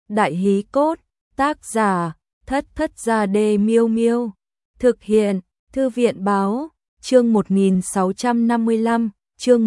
Đại hí cốt, tác giả, Thất Thất Gia Đê Miêu Miêu. Thực hiện, Thư viện báo, chương 1655, chương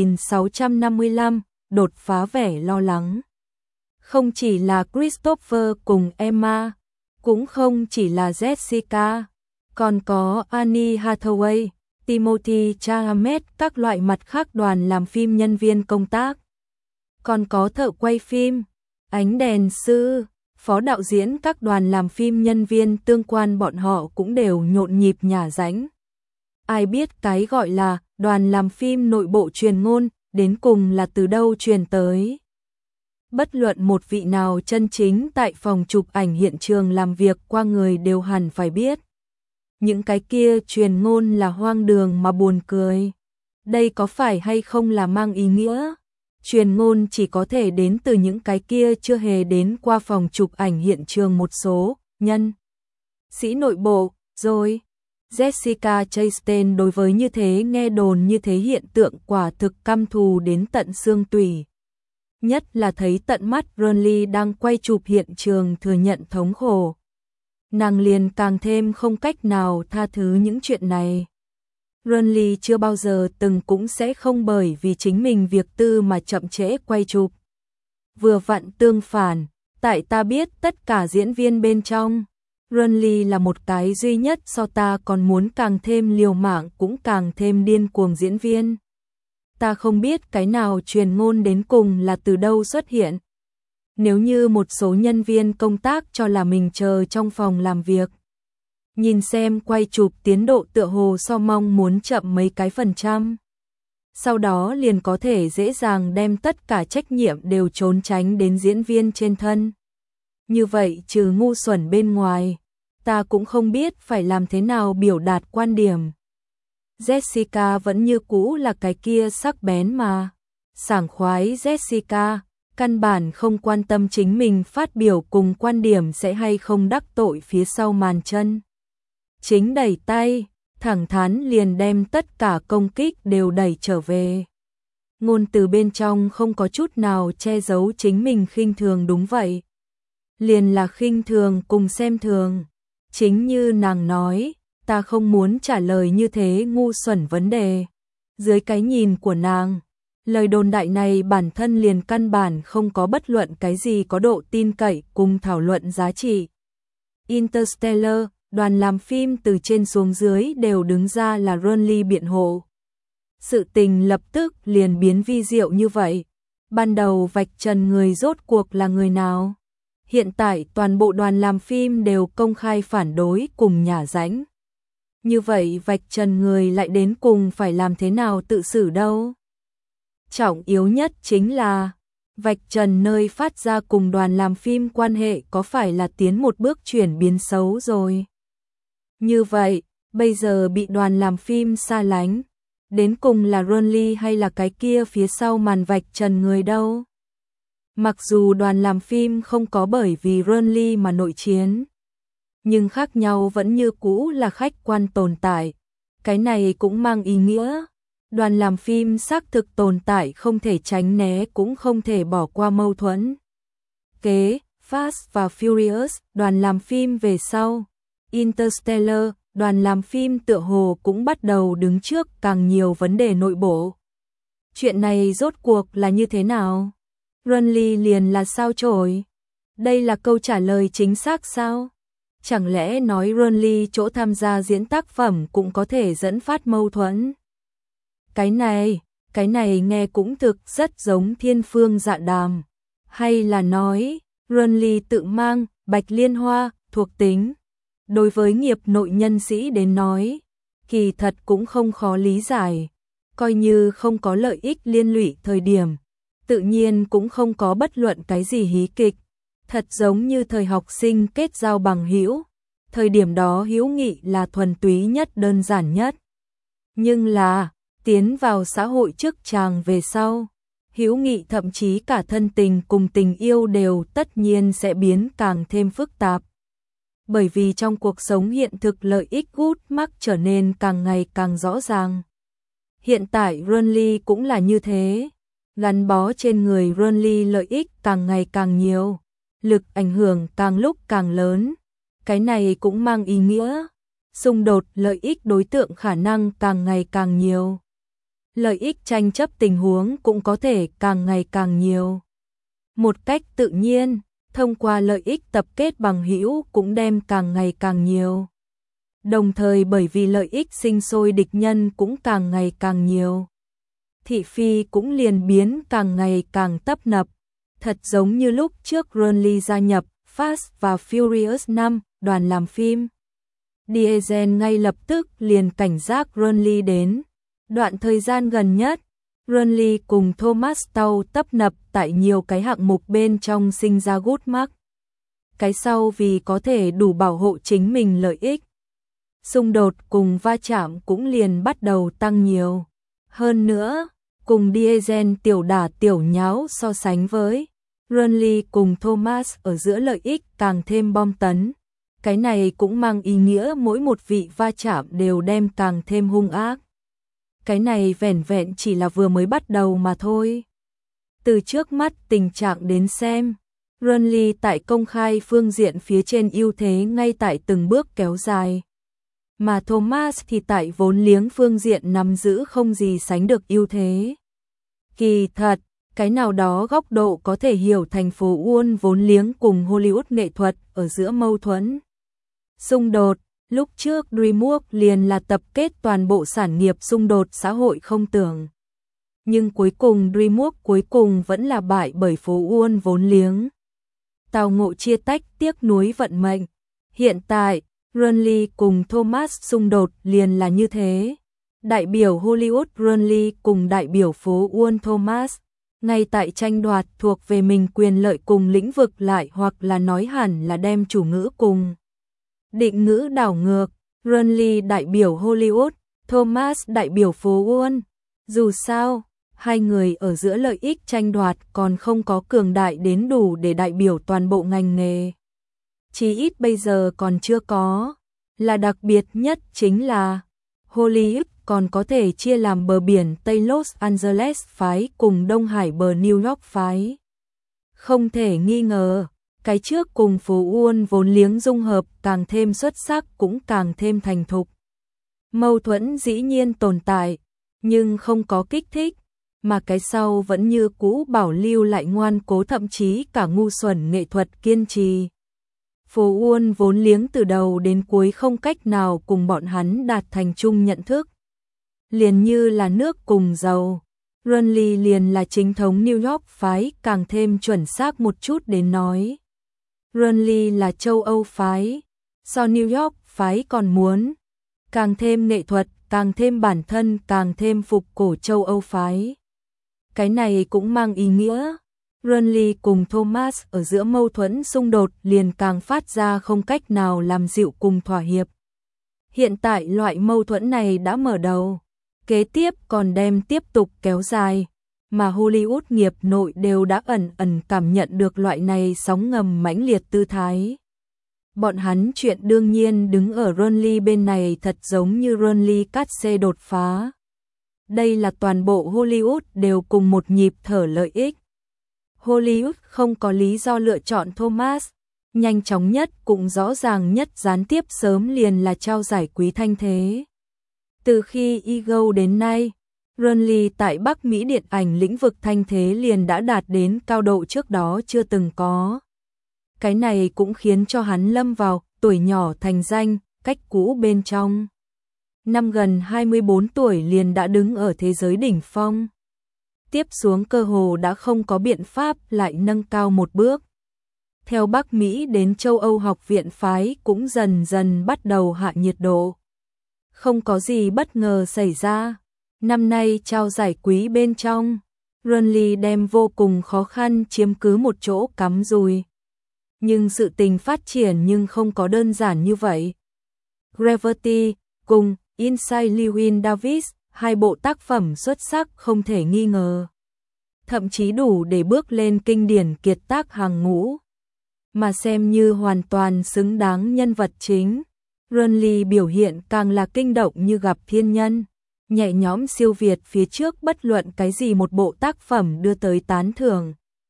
1655, đột phá vẻ lo lắng. Không chỉ là Christopher cùng Emma, cũng không chỉ là Jessica, còn có Annie Hathaway, Timothy Chalamet, các loại mặt khác đoàn làm phim nhân viên công tác. Còn có thợ quay phim, ánh đèn sư, phó đạo diễn, các đoàn làm phim nhân viên tương quan, bọn họ cũng đều nhộn nhịp nhả ránh. Ai biết cái gọi là đoàn làm phim nội bộ truyền ngôn đến cùng là từ đâu truyền tới. Bất luận một vị nào chân chính tại phòng chụp ảnh hiện trường làm việc qua người đều hẳn phải biết. Những cái kia truyền ngôn là hoang đường mà buồn cười. Đây có phải hay không là mang ý nghĩa? Truyền ngôn chỉ có thể đến từ những cái kia chưa hề đến qua phòng chụp ảnh hiện trường một số nhân sĩ nội bộ, rồi. Jessica Chastain đối với như thế nghe đồn như thế hiện tượng quả thực căm thù đến tận xương tủy. Nhất là thấy tận mắt Ronly đang quay chụp hiện trường thừa nhận thống khổ. Nàng liền càng thêm không cách nào tha thứ những chuyện này. Ronly chưa bao giờ từng cũng sẽ không bởi vì chính mình việc tư mà chậm trễ quay chụp. Vừa vặn tương phản, tại ta biết tất cả diễn viên bên trong, Ronly là một cái duy nhất so ta còn muốn càng thêm liều mạng cũng càng thêm điên cuồng diễn viên. Ta không biết cái nào truyền ngôn đến cùng là từ đâu xuất hiện. Nếu như một số nhân viên công tác cho là mình chờ trong phòng làm việc, nhìn xem quay chụp tiến độ tựa hồ so mong muốn chậm mấy cái %, sau đó liền có thể dễ dàng đem tất cả trách nhiệm đều trốn tránh đến diễn viên trên thân. Như vậy trừ ngu xuẩn bên ngoài, ta cũng không biết phải làm thế nào biểu đạt quan điểm. Jessica vẫn như cũ là cái kia sắc bén mà sảng khoái Jessica, căn bản không quan tâm chính mình phát biểu cùng quan điểm sẽ hay không đắc tội phía sau màn chân. Chính đẩy tay, thẳng thắn liền đem tất cả công kích đều đẩy trở về. Ngôn từ bên trong không có chút nào che giấu chính mình khinh thường, đúng vậy. Liền là khinh thường cùng xem thường. Chính như nàng nói, ta không muốn trả lời như thế ngu xuẩn vấn đề. Dưới cái nhìn của nàng, lời đồn đại này bản thân liền căn bản không có bất luận cái gì có độ tin cậy cùng thảo luận giá trị. Interstellar, đoàn làm phim từ trên xuống dưới đều đứng ra là Ronly biện hộ. Sự tình lập tức liền biến vi diệu như vậy. Ban đầu vạch trần người rốt cuộc là người nào? Hiện tại toàn bộ đoàn làm phim đều công khai phản đối cùng nhả ránh. Như vậy vạch trần người lại đến cùng phải làm thế nào tự xử đâu? Trọng yếu nhất chính là vạch trần nơi phát ra cùng đoàn làm phim quan hệ có phải là tiến một bước chuyển biến xấu rồi. Như vậy, bây giờ bị đoàn làm phim xa lánh, đến cùng là Ronly hay là cái kia phía sau màn vạch trần người đâu? Mặc dù đoàn làm phim không có bởi vì Ronly mà nội chiến, nhưng khác nhau vẫn như cũ là khách quan tồn tại. Cái này cũng mang ý nghĩa đoàn làm phim xác thực tồn tại, không thể tránh né cũng không thể bỏ qua mâu thuẫn. Kế, Fast và Furious, đoàn làm phim về sau. Interstellar, đoàn làm phim tựa hồ cũng bắt đầu đứng trước càng nhiều vấn đề nội bộ. Chuyện này rốt cuộc là như thế nào? Ronly liền là sao chổi? Đây là câu trả lời chính xác sao? Chẳng lẽ nói Ronly chỗ tham gia diễn tác phẩm cũng có thể dẫn phát mâu thuẫn? Cái này nghe cũng thực rất giống Thiên Phương Dạ Đàm. Hay là nói, Ronly tự mang Bạch Liên Hoa thuộc tính. Đối với nghiệp nội nhân sĩ đến nói, kỳ thật cũng không khó lý giải. Coi như không có lợi ích liên lụy thời điểm, tự nhiên cũng không có bất luận cái gì hí kịch. Thật giống như thời học sinh kết giao bằng hữu, thời điểm đó hữu nghị là thuần túy nhất, đơn giản nhất. Nhưng là tiến vào xã hội trước chàng về sau, hữu nghị thậm chí cả thân tình cùng tình yêu đều tất nhiên sẽ biến càng thêm phức tạp. Bởi vì trong cuộc sống hiện thực lợi ích gút mắc trở nên càng ngày càng rõ ràng. Hiện tại Ronly cũng là như thế, gắn bó trên người Ronly lợi ích càng ngày càng nhiều. lực ảnh hưởng càng lúc càng lớn. Cái này cũng mang ý nghĩa xung đột lợi ích đối tượng khả năng càng ngày càng nhiều. Lợi ích tranh chấp tình huống cũng có thể càng ngày càng nhiều. Một cách tự nhiên, thông qua lợi ích tập kết bằng hữu cũng đem càng ngày càng nhiều. Đồng thời bởi vì lợi ích sinh sôi địch nhân cũng càng ngày càng nhiều. Thị phi cũng liền biến càng ngày càng tấp nập. Thật giống như lúc trước Ronly gia nhập Fast và Furious 5, đoàn làm phim. Diesel ngay lập tức liền cảnh giác Ronly đến. Đoạn thời gian gần nhất, Ronly cùng Thomas Tau tấp nập tại nhiều cái hạng mục bên trong sinh ra gút mắc. Cái sau vì có thể đủ bảo hộ chính mình lợi ích. Xung đột cùng va chạm cũng liền bắt đầu tăng nhiều. Hơn nữa, cùng Diesel tiểu đả tiểu nháo so sánh với Ronly cùng Thomas ở giữa lợi ích càng thêm bom tấn. Cái này cũng mang ý nghĩa mỗi một vị va chạm đều đem càng thêm hung ác. Cái này vẻn vẹn chỉ là vừa mới bắt đầu mà thôi. Từ trước mắt tình trạng đến xem, Ronly tại công khai phương diện phía trên ưu thế ngay tại từng bước kéo dài. Mà Thomas thì tại vốn liếng phương diện nắm giữ không gì sánh được ưu thế. Kỳ thật, cái nào đó góc độ có thể hiểu thành phố Wall vốn liếng cùng Hollywood nghệ thuật ở giữa mâu thuẫn. Xung đột, lúc trước DreamWorks liền là tập kết toàn bộ sản nghiệp xung đột xã hội không tưởng. Nhưng cuối cùng DreamWorks cuối cùng vẫn là bại bởi phố Wall vốn liếng. Tào ngộ chia tách tiếc nuối vận mệnh. Hiện tại, Ronly cùng Thomas xung đột liền là như thế. Đại biểu Hollywood Ronly cùng đại biểu phố Wall Thomas, ngay tại tranh đoạt thuộc về mình quyền lợi cùng lĩnh vực lại hoặc là nói hẳn là đem chủ ngữ cùng định ngữ đảo ngược. Ronly đại biểu Hollywood, Thomas đại biểu phố Wall. Dù sao, hai người ở giữa lợi ích tranh đoạt còn không có cường đại đến đủ để đại biểu toàn bộ ngành nghề. Chí ít bây giờ còn chưa có. Là đặc biệt nhất chính là Hollywood còn có thể chia làm bờ biển Tây Los Angeles phái cùng Đông Hải bờ New York phái. Không thể nghi ngờ, cái trước cùng phố Wall vốn liếng dung hợp càng thêm xuất sắc cũng càng thêm thành thục. Mâu thuẫn dĩ nhiên tồn tại, nhưng không có kích thích, mà cái sau vẫn như cũ bảo lưu lại ngoan cố thậm chí cả ngu xuẩn nghệ thuật kiên trì. Phố Wall vốn liếng từ đầu đến cuối không cách nào cùng bọn hắn đạt thành chung nhận thức. Liền như là nước cùng dầu, Ronly liền là chính thống New York phái, càng thêm chuẩn xác một chút đến nói. Ronly là châu Âu phái, so New York phái còn muốn càng thêm nghệ thuật, càng thêm bản thân, càng thêm phục cổ châu Âu phái. Cái này cũng mang ý nghĩa Ronly cùng Thomas ở giữa mâu thuẫn xung đột liền càng phát ra không cách nào làm dịu cùng thỏa hiệp. Hiện tại loại mâu thuẫn này đã mở đầu, kế tiếp còn đem tiếp tục kéo dài, mà Hollywood nghiệp nội đều đã ẩn ẩn cảm nhận được loại này sóng ngầm mãnh liệt tư thái. Bọn hắn chuyện đương nhiên đứng ở Ronly bên này, thật giống như Ronly cát xê đột phá. Đây là toàn bộ Hollywood đều cùng một nhịp thở lợi ích. Hollywood không có lý do lựa chọn Thomas, nhanh chóng nhất cũng rõ ràng nhất gián tiếp sớm liền là trao giải quý thanh thế. Từ khi Ego đến nay, Ronly tại Bắc Mỹ điện ảnh lĩnh vực thanh thế liền đã đạt đến cao độ trước đó chưa từng có. Cái này cũng khiến cho hắn lâm vào tuổi nhỏ thành danh, cách cũ bên trong. Năm gần 24 tuổi liền đã đứng ở thế giới đỉnh phong. Tiếp xuống cơ hồ đã không có biện pháp lại nâng cao một bước. Theo Bắc Mỹ đến châu Âu học viện phái cũng dần dần bắt đầu hạ nhiệt độ. Không có gì bất ngờ xảy ra. Năm nay trao giải quý bên trong, Ronly đem vô cùng khó khăn chiếm cứ một chỗ cắm rùi. Nhưng sự tình phát triển nhưng không có đơn giản như vậy. Gravity cùng Inside Llewyn Davis, hai bộ tác phẩm xuất sắc không thể nghi ngờ. Thậm chí đủ để bước lên kinh điển kiệt tác hàng ngũ. Mà xem như hoàn toàn xứng đáng nhân vật chính, Ronly biểu hiện càng là kinh động như gặp thiên nhân, nhẹ nhõm siêu việt phía trước bất luận cái gì một bộ tác phẩm đưa tới tán thưởng.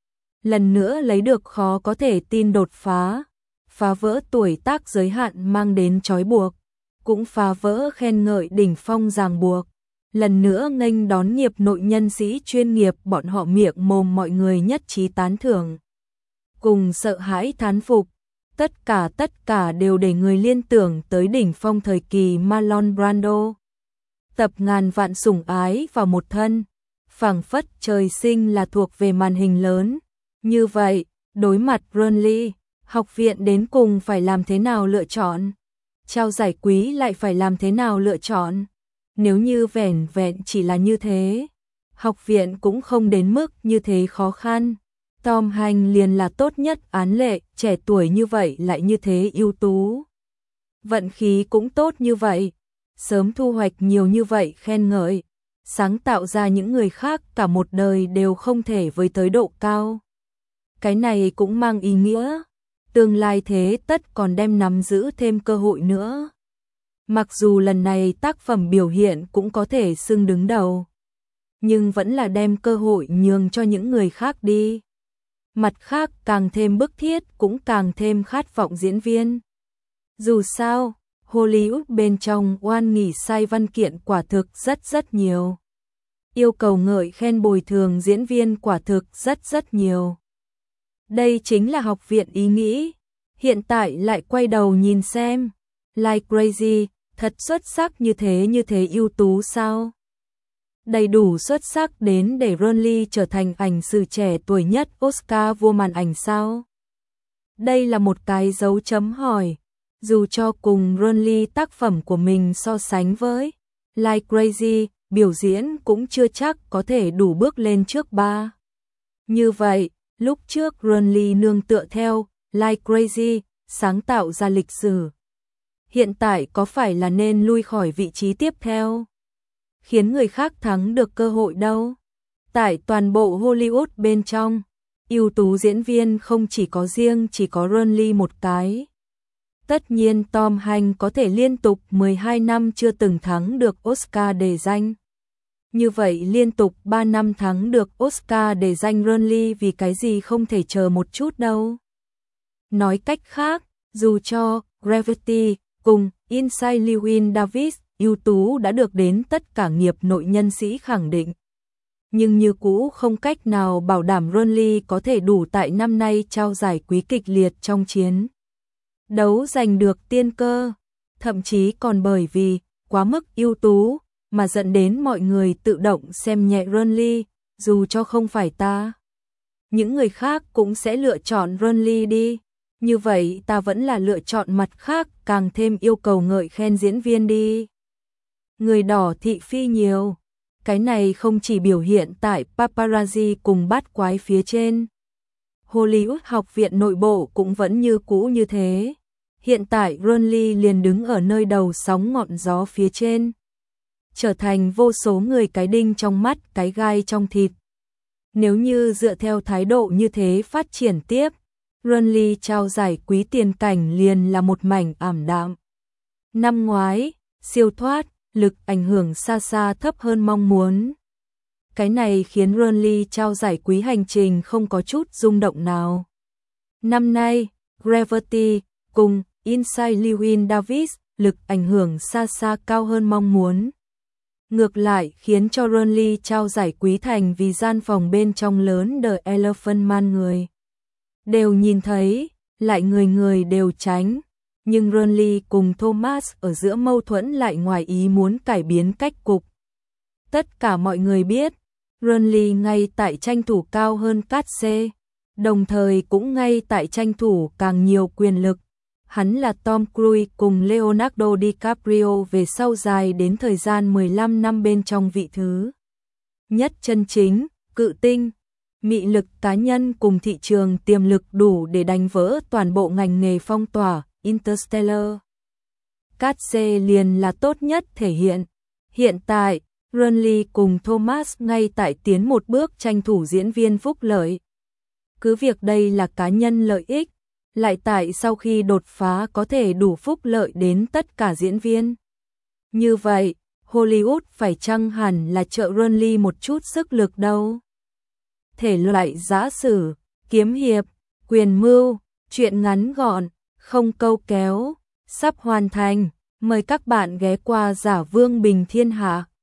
lần nữa lấy được khó có thể tin đột phá, phá vỡ tuổi tác giới hạn mang đến trói buộc, cũng phá vỡ khen ngợi đỉnh phong ràng buộc, lần nữa nghênh đón nghiệp nội nhân sĩ chuyên nghiệp, bọn họ miệng mồm mọi người nhất trí tán thưởng, cùng sợ hãi thán phục, tất cả đều để người liên tưởng tới đỉnh phong thời kỳ Marlon Brando. Tập ngàn vạn sủng ái vào một thân, phảng phất trời sinh là thuộc về màn hình lớn. Như vậy, đối mặt Burnley, học viện đến cùng phải làm thế nào lựa chọn? Trao giải quý lại phải làm thế nào lựa chọn? Nếu như vẻn vẹn chỉ là như thế, học viện cũng không đến mức như thế khó khăn. Tom Hanks liền là tốt nhất án lệ, trẻ tuổi như vậy lại như thế ưu tú. Vận khí cũng tốt như vậy, sớm thu hoạch nhiều như vậy khen ngợi, sáng tạo ra những người khác cả một đời đều không thể với tới độ cao. Cái này cũng mang ý nghĩa, tương lai thế tất còn đem nắm giữ thêm cơ hội nữa. Mặc dù lần này tác phẩm biểu hiện cũng có thể xưng đứng đầu, nhưng vẫn là đem cơ hội nhường cho những người khác đi. Mặt khác càng thêm bức thiết cũng càng thêm khát vọng diễn viên. Dù sao, Hollywood bên trong oan nghỉ sai văn kiện quả thực rất nhiều. Yêu cầu ngợi khen bồi thường diễn viên quả thực rất nhiều. Đây chính là học viện ý nghĩ. Hiện tại lại quay đầu nhìn xem. Like Crazy, thật xuất sắc như thế ưu tú sao? Đầy đủ xuất sắc đến để Burnley trở thành ảnh sử trẻ tuổi nhất Oscar vua màn ảnh sao? Đây là một cái dấu chấm hỏi. Dù cho cùng Burnley tác phẩm của mình so sánh với Like Crazy, biểu diễn cũng chưa chắc có thể đủ bước lên trước ba. Như vậy, lúc trước Burnley nương tựa theo Like Crazy, sáng tạo ra lịch sử. Hiện tại có phải là nên lui khỏi vị trí tiếp theo? Khiến người khác thắng được cơ hội đâu? Tại toàn bộ Hollywood bên trong, ưu tú diễn viên không chỉ có Burnley một cái. Tất nhiên Tom Hanks có thể liên tục 12 năm chưa từng thắng được Oscar đề danh. Như vậy liên tục 3 năm thắng được Oscar đề danh Burnley vì cái gì không thể chờ một chút đâu. Nói cách khác, dù cho Gravity cùng Inside Llewyn Davis ưu tú đã được đến tất cả nghiệp nội nhân sĩ khẳng định, nhưng như cũ không cách nào bảo đảm Burnley có thể đủ tại năm nay trao giải quý kịch liệt trong chiến đấu giành được tiên cơ, thậm chí còn bởi vì quá mức ưu tú mà dẫn đến mọi người tự động xem nhẹ Burnley, dù cho không phải ta. Những người khác cũng sẽ lựa chọn Burnley đi, như vậy ta vẫn là lựa chọn mặt khác, càng thêm yêu cầu ngợi khen diễn viên đi. Người đỏ thị phi nhiều, cái này không chỉ biểu hiện tại paparazzi cùng bát quái phía trên. Hollywood học viện nội bộ cũng vẫn như cũ như thế. Hiện tại Burnley liền đứng ở nơi đầu sóng ngọn gió phía trên, trở thành vô số người cái đinh trong mắt, cái gai trong thịt. Nếu như dựa theo thái độ như thế phát triển tiếp, Burnley trao giải quý tiền cảnh liền là một mảnh ảm đạm. Năm ngoái, siêu thoát, lực ảnh hưởng xa thấp hơn mong muốn. Cái này khiến Burnley trao giải quý hành trình không có chút rung động nào. Năm nay, Gravity cùng Inside Llewyn Davis lực ảnh hưởng xa cao hơn mong muốn. Ngược lại khiến cho Burnley trao giải quý thành vì gian phòng bên trong lớn The Elephant Man người đều nhìn thấy, lại người đều tránh. Nhưng Burnley cùng Thomas ở giữa mâu thuẫn lại ngoài ý muốn cải biến cách cục. Tất cả mọi người biết, Burnley ngay tại tranh thủ cao hơn Katze, đồng thời cũng ngay tại tranh thủ càng nhiều quyền lực. Hắn là Tom Cruise cùng Leonardo DiCaprio về sau dài đến thời gian 15 năm bên trong vị thứ nhất chân chính, cự tinh, mị lực cá nhân cùng thị trường tiềm lực đủ để đánh vỡ toàn bộ ngành nghề phong tỏa. Interstellar, Katze liền là tốt nhất thể hiện. Hiện tại, Burnley cùng Thomas ngay tại tiến một bước tranh thủ diễn viên phúc lợi. Cứ việc đây là cá nhân lợi ích, lại tại sau khi đột phá có thể đủ phúc lợi đến tất cả diễn viên. Như vậy, Hollywood phải chăng hẳn là trợ Burnley một chút sức lực đâu. Thể loại giả sử, kiếm hiệp, quyền mưu, truyện ngắn gọn, không câu kéo, sắp hoàn thành. Mời các bạn ghé qua Giả Vương Bình Thiên Hạ.